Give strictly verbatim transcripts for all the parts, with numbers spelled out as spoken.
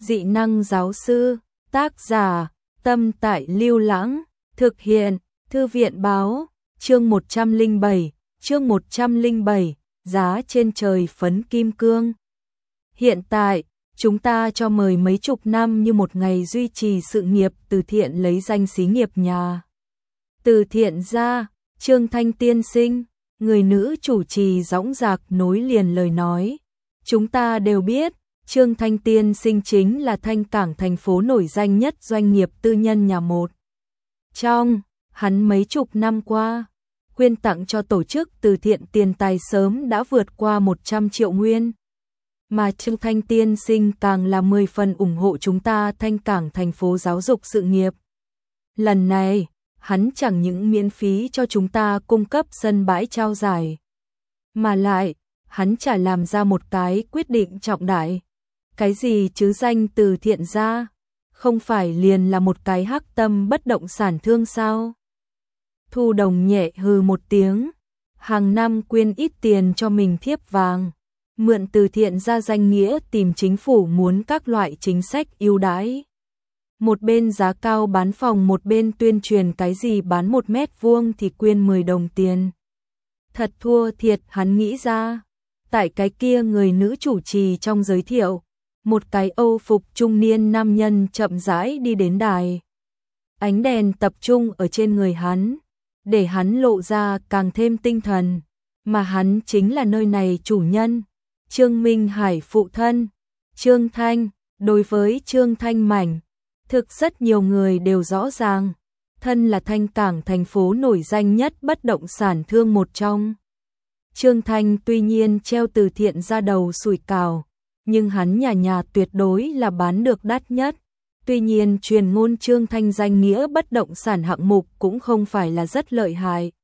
Dị năng giáo sư, tác giả, Tâm Tại Lưu Lãng, thực hiện, Thư viện báo, chương một trăm lẻ bảy, chương một trăm lẻ bảy, giá trên trời phấn kim cương. Hiện tại, chúng ta cho mời mấy chục năm như một ngày duy trì sự nghiệp từ thiện lấy danh xí nghiệp nhà. Từ thiện ra, Trương Thanh tiên sinh, người nữ chủ trì dõng dạc nối liền lời nói. Chúng ta đều biết, Trương Thanh tiên sinh chính là Thanh Cảng thành phố nổi danh nhất doanh nghiệp tư nhân nhà một. Trong, hắn mấy chục năm qua, quyên tặng cho tổ chức từ thiện tiền tài sớm đã vượt qua một trăm triệu nguyên. Mà Trương Thanh tiên sinh càng là mười phần ủng hộ chúng ta Thanh Cảng thành phố giáo dục sự nghiệp. Lần này, hắn chẳng những miễn phí cho chúng ta cung cấp sân bãi trao giải, mà lại, hắn chả làm ra một cái quyết định trọng đại. Cái gì chứ danh từ thiện ra, không phải liền là một cái hắc tâm bất động sản thương sao? Thu Đồng nhẹ hừ một tiếng, hàng năm quyên ít tiền cho mình thiếp vàng, mượn từ thiện ra danh nghĩa tìm chính phủ muốn các loại chính sách ưu đãi. Một bên giá cao bán phòng, một bên tuyên truyền cái gì bán một mét vuông thì quyên mười đồng tiền. Thật thua thiệt, hắn nghĩ ra. Tại cái kia người nữ chủ trì trong giới thiệu, một cái Âu phục trung niên nam nhân chậm rãi đi đến đài. Ánh đèn tập trung ở trên người hắn, để hắn lộ ra càng thêm tinh thần, mà hắn chính là nơi này chủ nhân, Trương Minh Hải phụ thân, Trương Thanh. Đối với Trương Thanh Mảnh, thực rất nhiều người đều rõ ràng, thân là Thanh Cảng thành phố nổi danh nhất bất động sản thương một trong. Trương Thanh tuy nhiên treo từ thiện ra đầu sủi cảo, nhưng hắn nhà nhà tuyệt đối là bán được đắt nhất. Tuy nhiên truyền ngôn Trương Thanh danh nghĩa bất động sản hạng mục cũng không phải là rất lợi hại,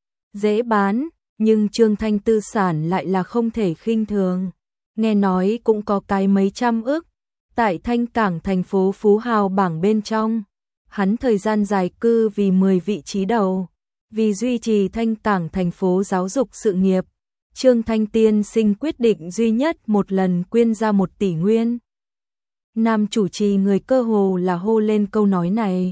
dễ bán, nhưng Trương Thanh tư sản lại là không thể khinh thường. Nghe nói cũng có cái mấy trăm ức, tại Thanh Cảng thành phố phú hào bảng bên trong. Hắn thời gian dài cư vì mười vị trí đầu, vì duy trì Thanh Cảng thành phố giáo dục sự nghiệp. Trương Thanh tiên sinh quyết định duy nhất một lần quyên ra một tỷ nguyên. Nam chủ trì người cơ hồ là hô lên câu nói này.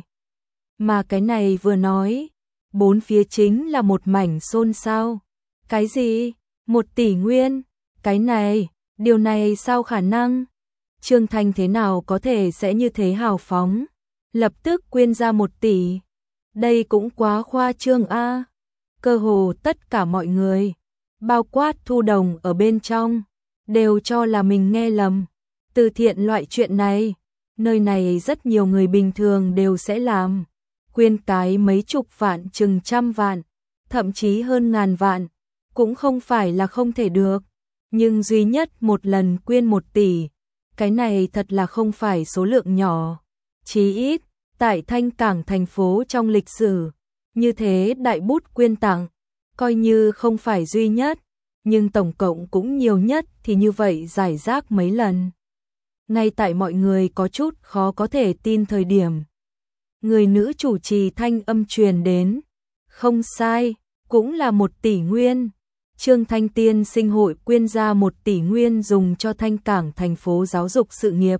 Mà cái này vừa nói, bốn phía chính là một mảnh xôn xao. Cái gì? Một tỷ nguyên? Cái này, điều này sao khả năng? Trương Thanh thế nào có thể sẽ như thế hào phóng, lập tức quyên ra một tỷ? Đây cũng quá khoa trương a. Cơ hồ tất cả mọi người, bao quát Thu Đồng ở bên trong, đều cho là mình nghe lầm. Từ thiện loại chuyện này, nơi này rất nhiều người bình thường đều sẽ làm. Quyên cái mấy chục vạn chừng trăm vạn, thậm chí hơn ngàn vạn, cũng không phải là không thể được. Nhưng duy nhất một lần quyên một tỷ, cái này thật là không phải số lượng nhỏ. Chí ít, tại Thanh Cảng thành phố trong lịch sử, như thế đại bút quyên tặng, coi như không phải duy nhất, nhưng tổng cộng cũng nhiều nhất thì như vậy giải rác mấy lần. Ngay tại mọi người có chút khó có thể tin thời điểm, người nữ chủ trì thanh âm truyền đến. Không sai, cũng là một tỷ nguyên. Trương Thanh tiên sinh hội quyên ra một tỷ nguyên dùng cho Thanh Cảng thành phố giáo dục sự nghiệp.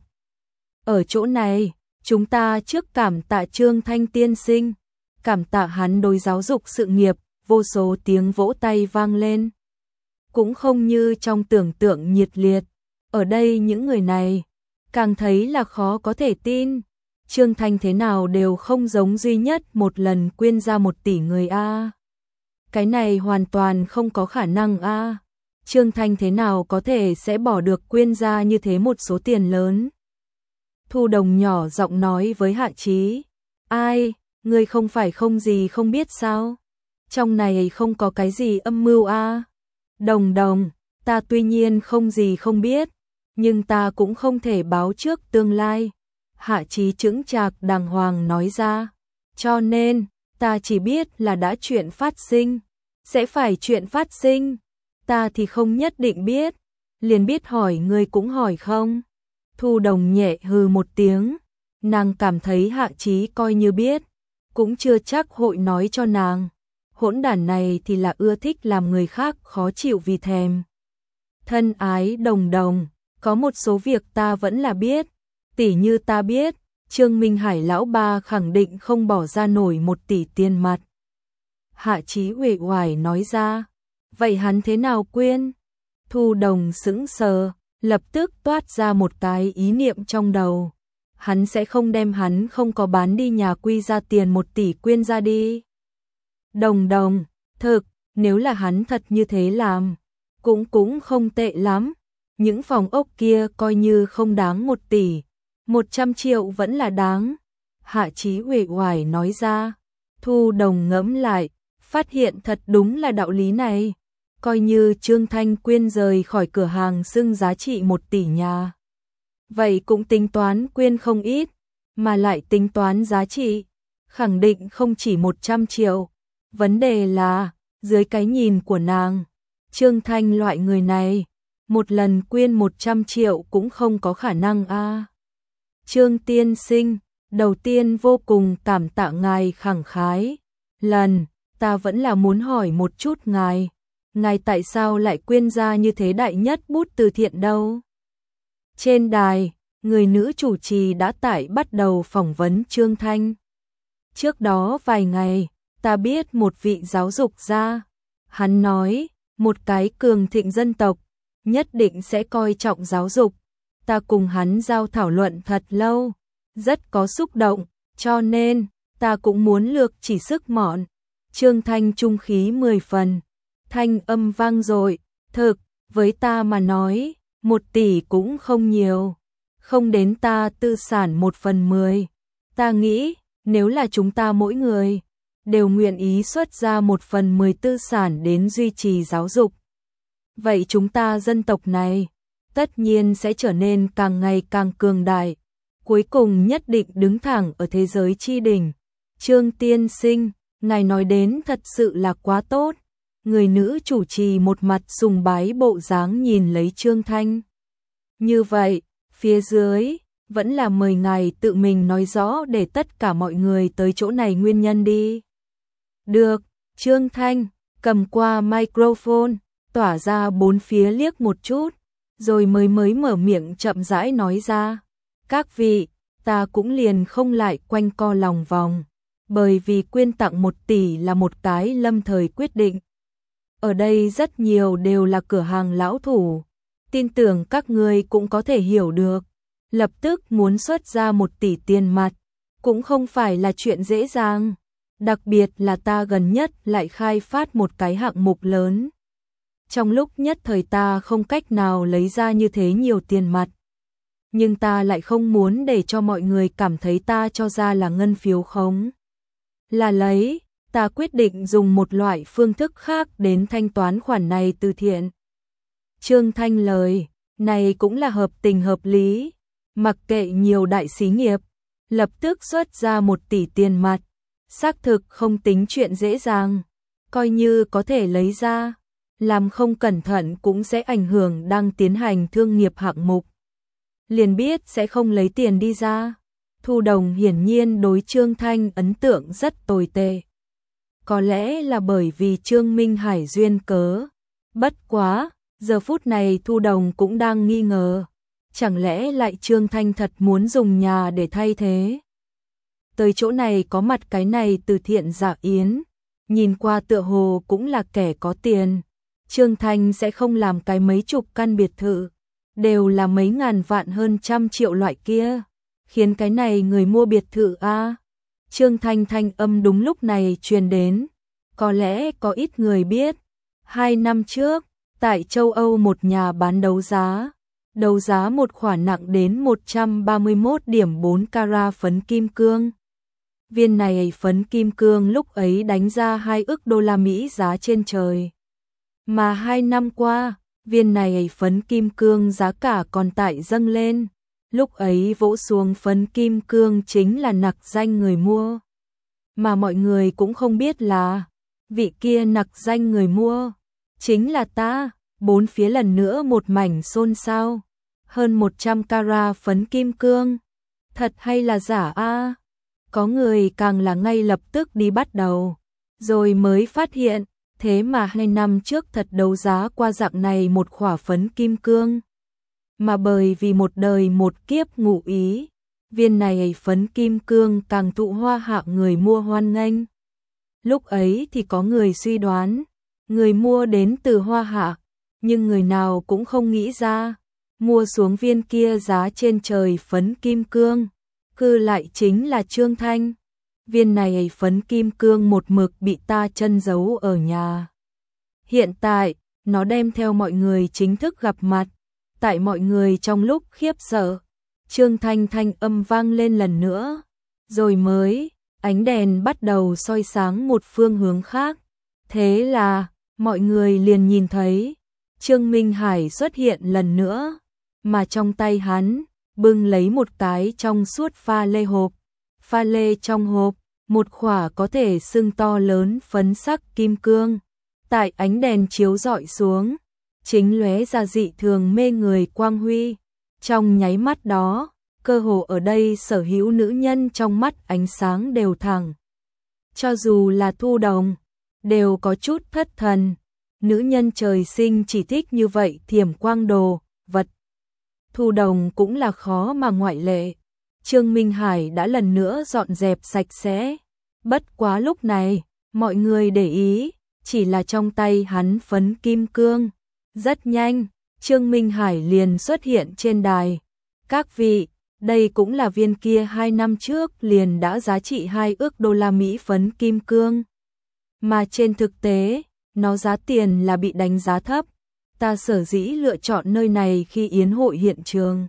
Ở chỗ này, chúng ta trước cảm tạ Trương Thanh tiên sinh, cảm tạ hắn đối giáo dục sự nghiệp. Vô số tiếng vỗ tay vang lên. Cũng không như trong tưởng tượng nhiệt liệt. Ở đây những người này càng thấy là khó có thể tin. Trương Thanh thế nào đều không giống duy nhất một lần quyên ra một tỷ người a. Cái này hoàn toàn không có khả năng a. Trương Thanh thế nào có thể sẽ bỏ được quyên ra như thế một số tiền lớn. Thu Đồng nhỏ giọng nói với Hạ Chí. Ai, ngươi không phải không gì không biết sao? Trong này không có cái gì âm mưu a. Đồng Đồng, ta tuy nhiên không gì không biết, nhưng ta cũng không thể báo trước tương lai. Hạ Chí chững chạc đàng hoàng nói ra. Cho nên, ta chỉ biết là đã chuyện phát sinh, sẽ phải chuyện phát sinh. Ta thì không nhất định biết, liền biết hỏi ngươi cũng hỏi không. Thu Đồng nhẹ hừ một tiếng, nàng cảm thấy Hạ Chí coi như biết, cũng chưa chắc hội nói cho nàng. Hỗn đản này thì là ưa thích làm người khác khó chịu vì thèm. Thân ái Đồng Đồng, có một số việc ta vẫn là biết, Tỷ như ta biết, Trương Minh Hải lão ba khẳng định không bỏ ra nổi một tỷ tiền mặt. Hạ Chí uể oải nói ra. Vậy hắn thế nào quyên? Thu Đồng sững sờ, lập tức toát ra một cái ý niệm trong đầu. Hắn sẽ không đem hắn không có bán đi nhà Quy ra tiền một tỷ quyên ra đi. Đồng Đồng, thực, nếu là hắn thật như thế làm, cũng cũng không tệ lắm. Những phòng ốc kia coi như không đáng một tỷ, một trăm triệu vẫn là đáng. Hạ Chí uể oải nói ra. Thu Đồng ngẫm lại, phát hiện thật đúng là đạo lý này. Coi như Trương Thanh Quyên rời khỏi cửa hàng xưng giá trị một tỷ nhà. Vậy cũng tính toán quyên không ít, mà lại tính toán giá trị, khẳng định không chỉ một trăm triệu. Vấn đề là, dưới cái nhìn của nàng, Trương Thanh loại người này, một lần quyên một trăm triệu cũng không có khả năng a. À. Trương tiên sinh, đầu tiên vô cùng cảm tạ ngài khẳng khái. Lần, ta vẫn là muốn hỏi một chút ngài. Ngài tại sao lại quyên ra như thế đại nhất bút từ thiện đâu? Trên đài, người nữ chủ trì đã tải bắt đầu phỏng vấn Trương Thanh. Trước đó vài ngày, ta biết một vị giáo dục gia. Hắn nói, một cái cường thịnh dân tộc, nhất định sẽ coi trọng giáo dục. Ta cùng hắn giao thảo luận thật lâu, rất có xúc động, cho nên, ta cũng muốn lược chỉ sức mọn. Trương Thanh trung khí mười phần. Thanh âm vang dội, thực, với ta mà nói, một tỷ cũng không nhiều, không đến ta tư sản một phần mười. Ta nghĩ, nếu là chúng ta mỗi người, đều nguyện ý xuất ra một phần mười tư sản đến duy trì giáo dục. Vậy chúng ta dân tộc này, tất nhiên sẽ trở nên càng ngày càng cường đại, cuối cùng nhất định đứng thẳng ở thế giới chi đỉnh. Trương tiên sinh, ngài nói đến thật sự là quá tốt. Người nữ chủ trì một mặt sùng bái bộ dáng nhìn lấy Trương Thanh. Như vậy, phía dưới, vẫn là mời ngài tự mình nói rõ để tất cả mọi người tới chỗ này nguyên nhân đi. Được, Trương Thanh, cầm qua microphone, tỏa ra bốn phía liếc một chút, rồi mới mới mở miệng chậm rãi nói ra. Các vị, ta cũng liền không lại quanh co lòng vòng, bởi vì quyên tặng một tỷ là một cái lâm thời quyết định. Ở đây rất nhiều đều là cửa hàng lão thủ, tin tưởng các ngươi cũng có thể hiểu được. Lập tức muốn xuất ra một tỷ tiền mặt, cũng không phải là chuyện dễ dàng. Đặc biệt là ta gần nhất lại khai phát một cái hạng mục lớn. Trong lúc nhất thời ta không cách nào lấy ra như thế nhiều tiền mặt. Nhưng ta lại không muốn để cho mọi người cảm thấy ta cho ra là ngân phiếu khống. Là lấy, ta quyết định dùng một loại phương thức khác đến thanh toán khoản này từ thiện. Trương Thanh lời, này cũng là hợp tình hợp lý. Mặc kệ nhiều đại xí nghiệp, lập tức xuất ra một tỷ tiền mặt. Xác thực không tính chuyện dễ dàng, coi như có thể lấy ra, làm không cẩn thận cũng sẽ ảnh hưởng đang tiến hành thương nghiệp hạng mục. Liền biết sẽ không lấy tiền đi ra. Thu Đồng hiển nhiên đối Trương Thanh ấn tượng rất tồi tệ. Có lẽ là bởi vì Trương Minh Hải duyên cớ. Bất quá, giờ phút này Thu Đồng cũng đang nghi ngờ. Chẳng lẽ lại Trương Thanh thật muốn dùng nhà để thay thế? Tới chỗ này có mặt cái này từ thiện dạ yến, nhìn qua tựa hồ cũng là kẻ có tiền. Trương Thanh sẽ không làm cái mấy chục căn biệt thự, đều là mấy ngàn vạn hơn trăm triệu loại kia, khiến cái này người mua biệt thự a. À? Trương Thanh thanh âm đúng lúc này truyền đến, có lẽ có ít người biết, hai năm trước, tại châu Âu một nhà bán đấu giá, đấu giá một khoản nặng đến một trăm ba mươi mốt điểm bốn carat phấn kim cương. Viên này phấn kim cương lúc ấy đánh ra hai ức đô la Mỹ giá trên trời. Mà hai năm qua, viên này phấn kim cương giá cả còn tại dâng lên. Lúc ấy vỗ xuống phấn kim cương chính là nặc danh người mua. Mà mọi người cũng không biết là, vị kia nặc danh người mua, chính là ta. Bốn phía lần nữa một mảnh xôn xao. Hơn một trăm carat phấn kim cương. Thật hay là giả a? À? Có người càng là ngay lập tức đi bắt đầu. Rồi mới phát hiện, thế mà hai năm trước thật đấu giá qua dạng này một khỏa phấn kim cương. mà bởi vì một đời một kiếp ngụ ý, viên này phấn kim cương càng thụ Hoa Hạ người mua hoan nghênh. Lúc ấy thì có người suy đoán, người mua đến từ Hoa Hạ, nhưng người nào cũng không nghĩ ra, mua xuống viên kia giá trên trời phấn kim cương, cư lại chính là Trương Thanh. Viên này phấn kim cương một mực bị ta trân giấu ở nhà. Hiện tại, nó đem theo mọi người chính thức gặp mặt, tại mọi người trong lúc khiếp sợ, Trương Thanh thanh âm vang lên lần nữa, rồi mới, ánh đèn bắt đầu soi sáng một phương hướng khác. Thế là, mọi người liền nhìn thấy, Trương Minh Hải xuất hiện lần nữa, mà trong tay hắn, bưng lấy một cái trong suốt pha lê hộp. Pha lê trong hộp, một khỏa có thể sưng to lớn phấn sắc kim cương. Tại ánh đèn chiếu rọi xuống, chính lóe ra dị thường mê người quang huy. Trong nháy mắt đó, cơ hồ ở đây sở hữu nữ nhân trong mắt ánh sáng đều thẳng. Cho dù là Thu Đồng, đều có chút thất thần. Nữ nhân trời sinh chỉ thích như vậy thiểm quang đồ, vật. Thu Đồng cũng là khó mà ngoại lệ. Trương Minh Hải đã lần nữa dọn dẹp sạch sẽ. Bất quá lúc này, mọi người để ý, chỉ là trong tay hắn phấn kim cương. Rất nhanh, Trương Minh Hải liền xuất hiện trên đài. Các vị, đây cũng là viên kia hai năm trước liền đã giá trị hai ước đô la Mỹ phấn kim cương. Mà trên thực tế, nó giá tiền là bị đánh giá thấp. Ta sở dĩ lựa chọn nơi này khi yến hội hiện trường,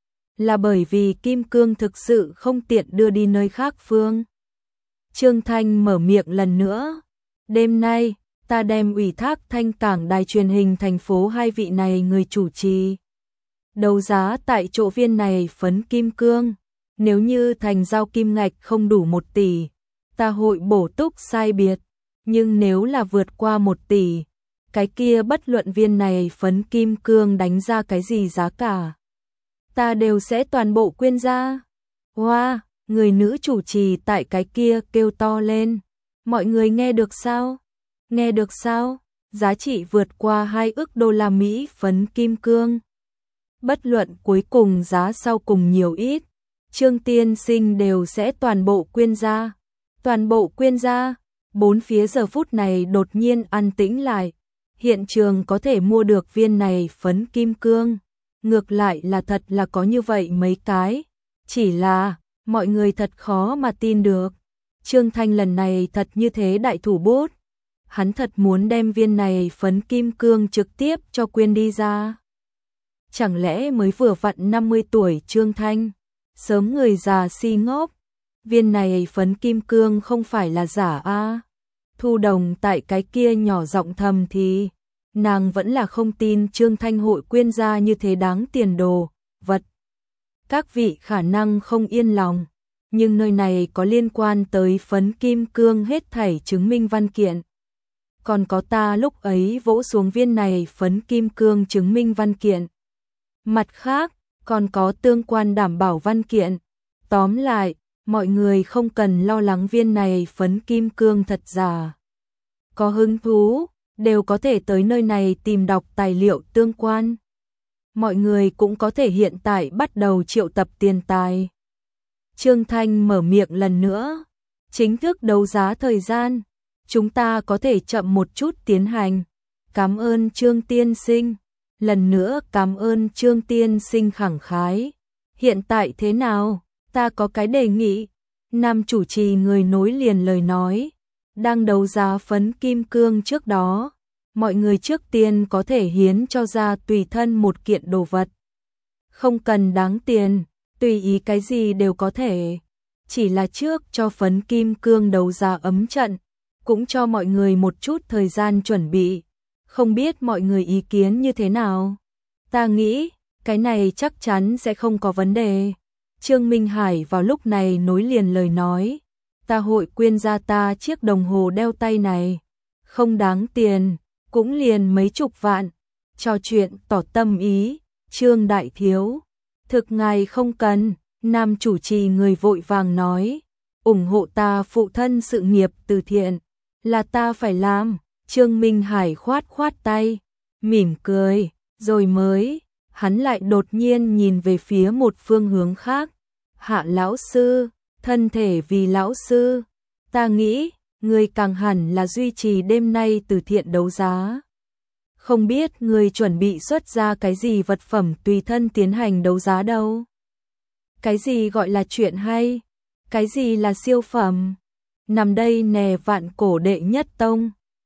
là bởi vì kim cương thực sự không tiện đưa đi nơi khác phương. Trương Thanh mở miệng lần nữa. Đêm nay, ta đem ủy thác Thanh Cảng đài truyền hình thành phố hai vị này người chủ trì. Đấu giá tại chỗ viên này phấn kim cương. Nếu như thành giao kim ngạch không đủ một tỷ, ta hội bổ túc sai biệt. Nhưng nếu là vượt qua một tỷ, cái kia bất luận viên này phấn kim cương đánh ra cái gì giá cả, ta đều sẽ toàn bộ quyên ra. Hoa, wow, người nữ chủ trì tại cái kia kêu to lên. Mọi người nghe được sao? Nghe được sao? Giá trị vượt qua hai ức đô la Mỹ phấn kim cương. Bất luận cuối cùng giá sau cùng nhiều ít, Trương tiên sinh đều sẽ toàn bộ quyên ra. Toàn bộ quyên ra. Bốn phía giờ phút này đột nhiên an tĩnh lại. Hiện trường có thể mua được viên này phấn kim cương. Ngược lại là thật là có như vậy mấy cái. Chỉ là, mọi người thật khó mà tin được. Trương Thanh lần này thật như thế đại thủ bút. Hắn thật muốn đem viên này phấn kim cương trực tiếp cho quyên đi ra. Chẳng lẽ mới vừa vặn năm mươi tuổi Trương Thanh, sớm người già si ngốc. Viên này phấn kim cương không phải là giả a. Thu Đồng tại cái kia nhỏ giọng thầm thì, nàng vẫn là không tin Trương Thanh hội quyên ra như thế đáng tiền đồ, vật. Các vị khả năng không yên lòng, nhưng nơi này có liên quan tới phấn kim cương hết thảy chứng minh văn kiện. Còn có ta lúc ấy vỗ xuống viên này phấn kim cương chứng minh văn kiện. Mặt khác, còn có tương quan đảm bảo văn kiện. Tóm lại, mọi người không cần lo lắng viên này phấn kim cương thật giả. Có hứng thú, đều có thể tới nơi này tìm đọc tài liệu tương quan. Mọi người cũng có thể hiện tại bắt đầu triệu tập tiền tài. Trương Thanh mở miệng lần nữa. Chính thức đấu giá thời gian, chúng ta có thể chậm một chút tiến hành. Cảm ơn Trương tiên sinh. Lần nữa cảm ơn Trương tiên sinh khẳng khái. Hiện tại thế nào? Ta có cái đề nghị. Nam chủ trì người nối liền lời nói. Đang đấu giá phấn kim cương trước đó, mọi người trước tiên có thể hiến cho ra tùy thân một kiện đồ vật. Không cần đáng tiền, tùy ý cái gì đều có thể. Chỉ là trước cho phấn kim cương đấu giá ấm trận, cũng cho mọi người một chút thời gian chuẩn bị. Không biết mọi người ý kiến như thế nào? Ta nghĩ, cái này chắc chắn sẽ không có vấn đề. Trương Minh Hải vào lúc này nối liền lời nói. Ta hội quyên ra ta chiếc đồng hồ đeo tay này. Không đáng tiền, cũng liền mấy chục vạn. Trò chuyện tỏ tâm ý, Trương đại thiếu. Thực ngài không cần, nam chủ trì người vội vàng nói. Ủng hộ ta phụ thân sự nghiệp từ thiện, là ta phải làm. Trương Minh Hải khoát khoát tay, mỉm cười, rồi mới, hắn lại đột nhiên nhìn về phía một phương hướng khác. Hạ lão sư, thân thể vì lão sư, ta nghĩ, người càng hẳn là duy trì đêm nay từ thiện đấu giá. Không biết người chuẩn bị xuất ra cái gì vật phẩm tùy thân tiến hành đấu giá đâu. Cái gì gọi là chuyện hay? Cái gì là siêu phẩm? Nằm đây nè, vạn cổ đệ nhất tông,